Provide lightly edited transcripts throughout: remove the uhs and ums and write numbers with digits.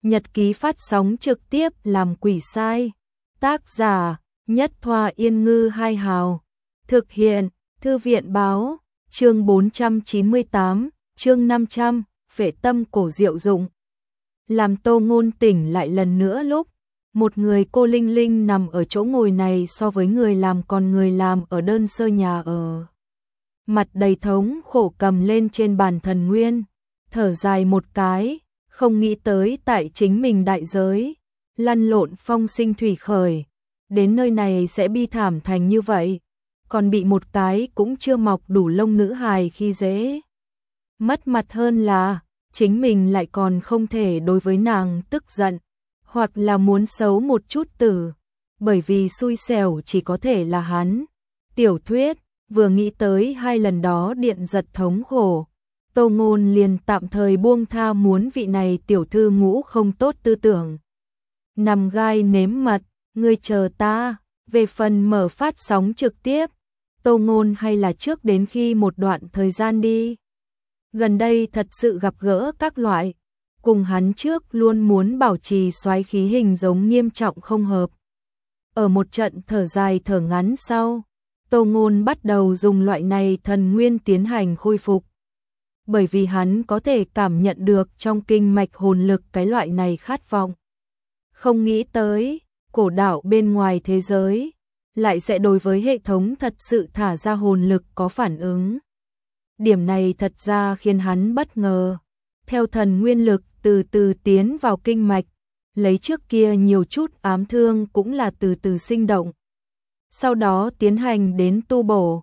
Nhật ký phát sóng trực tiếp làm quỷ sai. Tác giả: Nhất Thoa Yên Ngư Hai Hào. Thực hiện: Thư viện báo. Chương 498, chương 500, Phệ tâm cổ diệu dụng. Làm Tô Ngôn tỉnh lại lần nữa lúc một người cô Linh Linh nằm ở chỗ ngồi này so với người làm còn người làm ở đơn sơ nhà ở. Mặt đầy thống khổ cầm lên trên bàn thần nguyên, thở dài một cái, không nghĩ tới tại chính mình đại giới, lăn lộn phong sinh thủy khởi, đến nơi này sẽ bi thảm thành như vậy, còn bị một cái cũng chưa mọc đủ lông nữ hài khi dễ. Mất mặt hơn là, chính mình lại còn không thể đối với nàng tức giận, hoặc là muốn xấu một chút tử, bởi vì xui xẻo chỉ có thể là hắn. Tiểu thuyết, vừa nghĩ tới hai lần đó điện giật thống khổ, Tô Ngôn liền tạm thời buông tha muốn vị này tiểu thư ngũ không tốt tư tưởng. Nằm gai nếm mật, ngươi chờ ta, về phần mở phát sóng trực tiếp, Tô Ngôn hay là trước đến khi một đoạn thời gian đi. Gần đây thật sự gặp gỡ các loại, cùng hắn trước luôn muốn bảo trì soái khí hình giống nghiêm trọng không hợp. Ở một trận thở dài thở ngắn sau, Tô Ngôn bắt đầu dùng loại này thần nguyên tiến hành khôi phục. Bởi vì hắn có thể cảm nhận được trong kinh mạch hồn lực cái loại này khát vọng. Không nghĩ tới, cổ đạo bên ngoài thế giới, lại sẽ đối với hệ thống thật sự thả ra hồn lực có phản ứng. Điểm này thật ra khiến hắn bất ngờ. Theo thần nguyên lực từ từ tiến vào kinh mạch, lấy trước kia nhiều chút ám thương cũng là từ từ sinh động. Sau đó tiến hành đến tu bổ.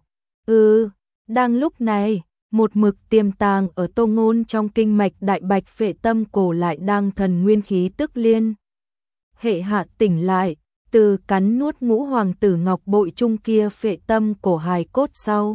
Đang lúc này, một mực tiềm tàng ở Tô Ngôn trong kinh mạch đại bạch phệ tâm cổ lại đang thần nguyên khí tức liên. Hệ hạ tỉnh lại, từ cắn nuốt ngũ hoàng tử ngọc bội chung kia phệ tâm cổ hài cốt sau.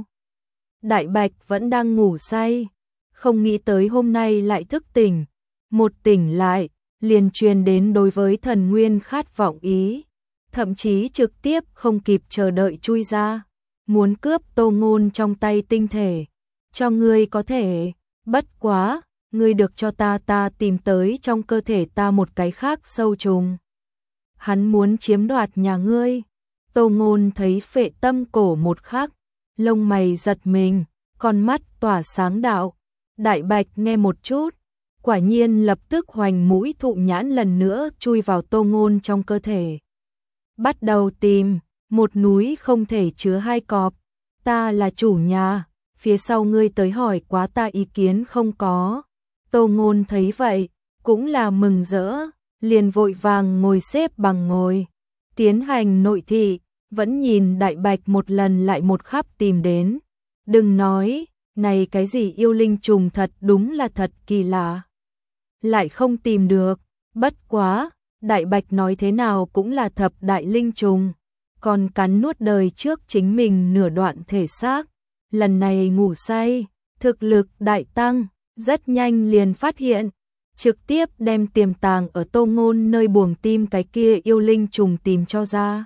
Đại bạch vẫn đang ngủ say, không nghĩ tới hôm nay lại thức tỉnh. Một tỉnh lại, liền truyền đến đối với thần nguyên khát vọng ý, thậm chí trực tiếp không kịp chờ đợi chui ra, muốn cướp Tô Ngôn trong tay tinh thể. Cho ngươi có thể, bất quá, ngươi được cho ta tìm tới trong cơ thể ta một cái khác sâu trùng. Hắn muốn chiếm đoạt nhà ngươi. Tô Ngôn thấy phệ tâm cổ một khắc, lông mày giật mình, con mắt tỏa sáng đạo. Đại bạch nghe một chút, quả nhiên lập tức hoành mũi thụ nhãn lần nữa chui vào Tô Ngôn trong cơ thể. Bắt đầu tìm, một núi không thể chứa hai cọp, ta là chủ nhà, phía sau ngươi tới hỏi quá ta ý kiến không có. Tô Ngôn thấy vậy, cũng là mừng rỡ, liền vội vàng ngồi xếp bằng ngồi, tiến hành nội thị, vẫn nhìn đại bạch một lần lại một khắp tìm đến. Đừng nói, này cái gì yêu linh trùng thật đúng là thật kỳ lạ. Lại không tìm được, bất quá, đại bạch nói thế nào cũng là thập đại linh trùng, còn cắn nuốt đời trước chính mình nửa đoạn thể xác. Lần này ngủ say, thực lực đại tăng, rất nhanh liền phát hiện, trực tiếp đem tiềm tàng ở Tô Ngôn nơi buồng tim cái kia yêu linh trùng tìm cho ra.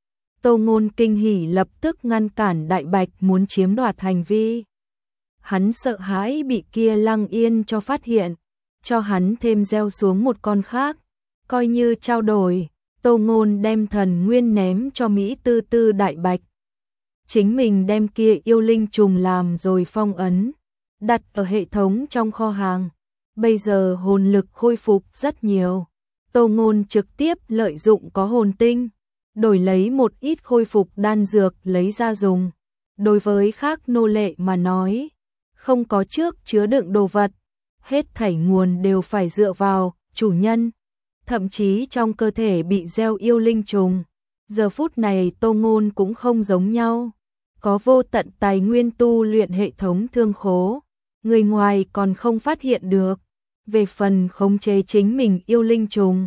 Tô Ngôn kinh hỉ lập tức ngăn cản đại bạch muốn chiếm đoạt hành vi. Hắn sợ hãi bị kia Lăng Yên cho phát hiện, cho hắn thêm gieo xuống một con khác, coi như trao đổi. Tô Ngôn đem thần nguyên ném cho Mỹ Tư Tư đại bạch. Chính mình đem kia yêu linh trùng làm rồi phong ấn, đặt ở hệ thống trong kho hàng. Bây giờ hồn lực khôi phục rất nhiều. Tô Ngôn trực tiếp lợi dụng có hồn tinh, đổi lấy một ít khôi phục đan dược lấy ra dùng. Đối với khác nô lệ mà nói, không có trước chứa đựng đồ vật, hết thảy nguồn đều phải dựa vào chủ nhân. Thậm chí trong cơ thể bị gieo yêu linh trùng, giờ phút này Tô Ngôn cũng không giống nhau. Có vô tận tài nguyên tu luyện hệ thống thương khố, người ngoài còn không phát hiện được. Về phần khống chế chính mình yêu linh trùng,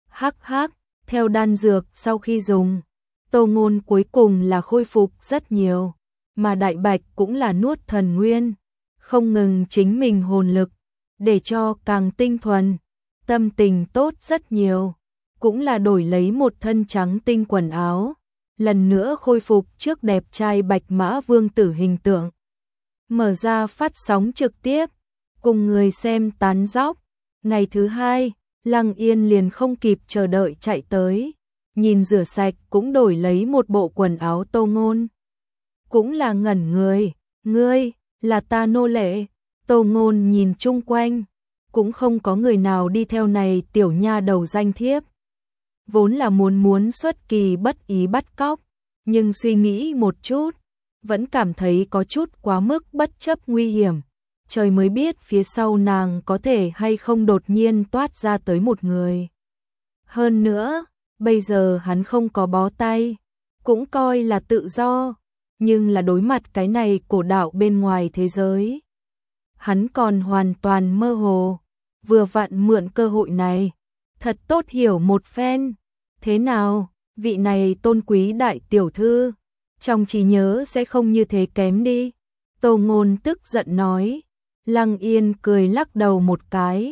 theo đan dược sau khi dùng, Tô Ngôn cuối cùng là khôi phục rất nhiều, mà đại bạch cũng là nuốt thần nguyên, không ngừng chính mình hồn lực, để cho càng tinh thuần, tâm tình tốt rất nhiều, cũng là đổi lấy một thân trắng tinh quần áo. Lần nữa khôi phục trước đẹp trai bạch mã vương tử hình tượng. Mở ra phát sóng trực tiếp, cùng người xem tán dóc. Ngày thứ hai, Lăng Yên liền không kịp chờ đợi chạy tới, nhìn rửa sạch cũng đổi lấy một bộ quần áo. Tô Ngôn cũng là ngẩn người, ngươi, là ta nô lệ. Tô Ngôn nhìn chung quanh, cũng không có người nào đi theo này tiểu nha đầu danh thiếp. Vốn là muốn xuất kỳ bất ý bắt cóc, nhưng suy nghĩ một chút, vẫn cảm thấy có chút quá mức bất chấp nguy hiểm. Trời mới biết phía sau nàng có thể hay không đột nhiên toát ra tới một người. Hơn nữa, bây giờ hắn không có bó tay, cũng coi là tự do, nhưng là đối mặt cái này cổ đạo bên ngoài thế giới. Hắn còn hoàn toàn mơ hồ, vừa vặn mượn cơ hội này, thật tốt hiểu một phen. Thế nào, vị này tôn quý đại tiểu thư, trong trí nhớ sẽ không như thế kém đi. Tô Ngôn tức giận nói. Lăng Yên cười lắc đầu một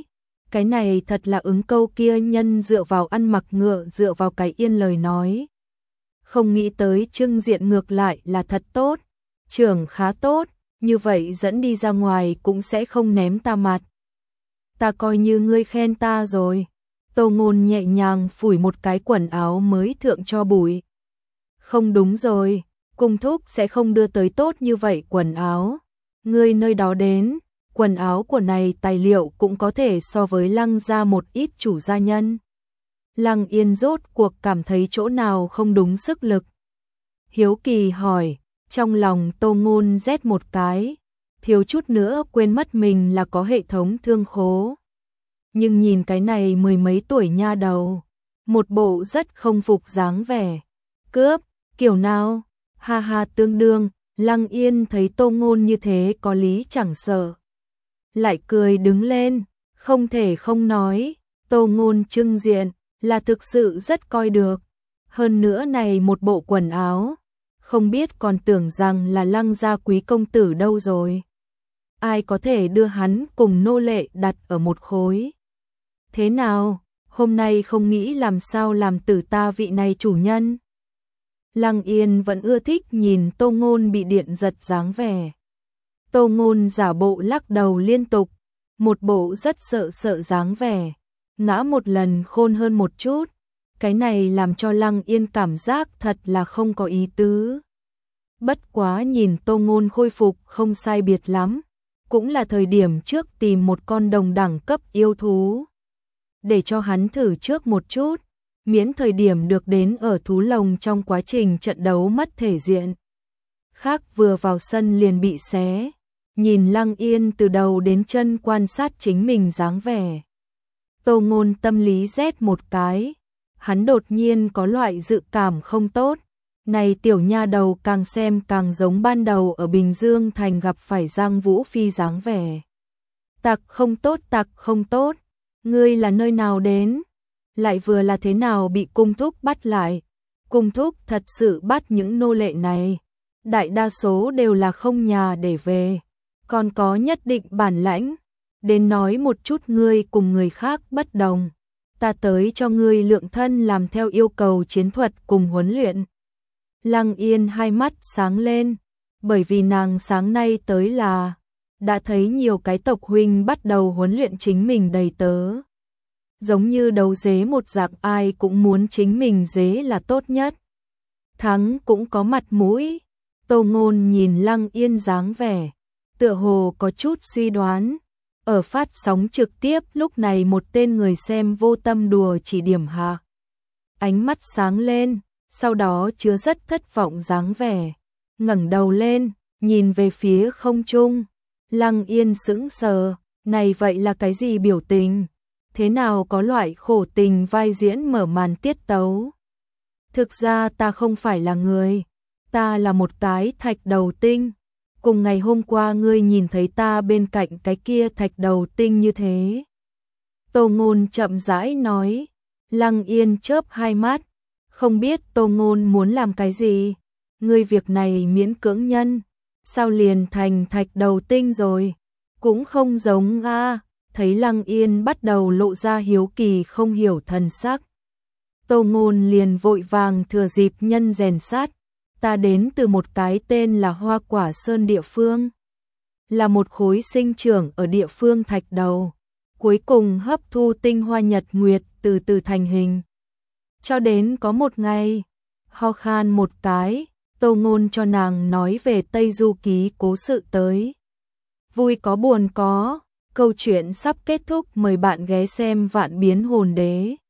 cái này thật là ứng câu kia nhân dựa vào ăn mặc ngựa dựa vào cái yên lời nói. Không nghĩ tới trưng diện ngược lại là thật tốt, trưởng khá tốt, như vậy dẫn đi ra ngoài cũng sẽ không ném ta mặt. Ta coi như ngươi khen ta rồi. Tô Ngôn nhẹ nhàng phủi một cái quần áo mới thượng cho bụi. Không đúng rồi, cung thúc sẽ không đưa tới tốt như vậy quần áo. Ngươi nơi đó đến, quần áo của này tài liệu cũng có thể so với Lăng gia một ít chủ gia nhân. Lăng Yên rốt cuộc cảm thấy chỗ nào không đúng sức lực. Hiếu kỳ hỏi, trong lòng Tô Ngôn rét một cái, thiếu chút nữa quên mất mình là có hệ thống thương khố. Nhưng nhìn cái này mười mấy tuổi nha đầu, một bộ rất không phục dáng vẻ. Cướp, kiểu nào? Ha ha, tương đương. Lăng Yên thấy Tô Ngôn như thế có lý chẳng sợ, lại cười đứng lên, không thể không nói, Tô Ngôn trưng diện là thực sự rất coi được. Hơn nữa này một bộ quần áo, không biết còn tưởng rằng là Lăng gia quý công tử đâu rồi. Ai có thể đưa hắn cùng nô lệ đặt ở một khối. Thế nào, hôm nay không nghĩ làm sao làm tử ta vị này chủ nhân? Lăng Yên vẫn ưa thích nhìn Tô Ngôn bị điện giật dáng vẻ. Tô Ngôn giả bộ lắc đầu liên tục, một bộ rất sợ dáng vẻ, ngã một lần khôn hơn một chút. Cái này làm cho Lăng Yên cảm giác thật là không có ý tứ. Bất quá nhìn Tô Ngôn khôi phục không sai biệt lắm, cũng là thời điểm trước tìm một con đồng đẳng cấp yêu thú. Để cho hắn thử trước một chút, miễn thời điểm được đến ở thú lồng trong quá trình trận đấu mất thể diện. Khác vừa vào sân liền bị xé, nhìn Lăng Yên từ đầu đến chân quan sát chính mình dáng vẻ. Tô Ngôn tâm lý rét một cái, hắn đột nhiên có loại dự cảm không tốt. Này tiểu nha đầu càng xem càng giống ban đầu ở Bình Dương Thành gặp phải Giang Vũ Phi dáng vẻ. Tặc không tốt, ngươi là nơi nào đến? Lại vừa là thế nào bị cung thúc bắt lại? Cung thúc thật sự bắt những nô lệ này, đại đa số đều là không nhà để về, còn có nhất định bản lãnh. Đến nói một chút ngươi cùng người khác bất đồng, ta tới cho ngươi lượng thân làm theo yêu cầu chiến thuật cùng huấn luyện. Lăng Yên hai mắt sáng lên, bởi vì nàng sáng nay tới là đã thấy nhiều cái tộc huynh bắt đầu huấn luyện chính mình đầy tớ. Giống như đấu dế một dạng, ai cũng muốn chính mình dế là tốt nhất. Thắng cũng có mặt mũi. Tô Ngôn nhìn Lăng Yên dáng vẻ, tựa hồ có chút suy đoán. Ở phát sóng trực tiếp lúc này một tên người xem vô tâm đùa chỉ điểm hạ. Ánh mắt sáng lên, sau đó chứa rất thất vọng dáng vẻ. Ngẩng đầu lên, nhìn về phía không trung. Lăng Yên sững sờ, này vậy là cái gì biểu tình? Thế nào có loại khổ tình vai diễn mở màn tiết tấu? Thực ra ta không phải là người, ta là một cái thạch đầu tinh. Cùng ngày hôm qua ngươi nhìn thấy ta bên cạnh cái kia thạch đầu tinh như thế. Tô Ngôn chậm rãi nói. Lăng Yên chớp hai mắt, không biết Tô Ngôn muốn làm cái gì. Ngươi việc này miễn cưỡng nhân, sao liền thành thạch đầu tinh rồi? Cũng không giống a. Thấy Lăng Yên bắt đầu lộ ra hiếu kỳ không hiểu thần sắc, Tô Ngôn liền vội vàng thừa dịp nhân rèn sát. Ta đến từ một cái tên là Hoa Quả Sơn địa phương, là một khối sinh trưởng ở địa phương thạch đầu. cuối cùng hấp thu tinh hoa nhật nguyệt từ từ thành hình. Cho đến có một ngày, ho khan một cái, Tô Ngôn cho nàng nói về Tây Du Ký cố sự tới. Vui có buồn có, câu chuyện sắp kết thúc, mời bạn ghé xem Vạn Biến Hồn Đế.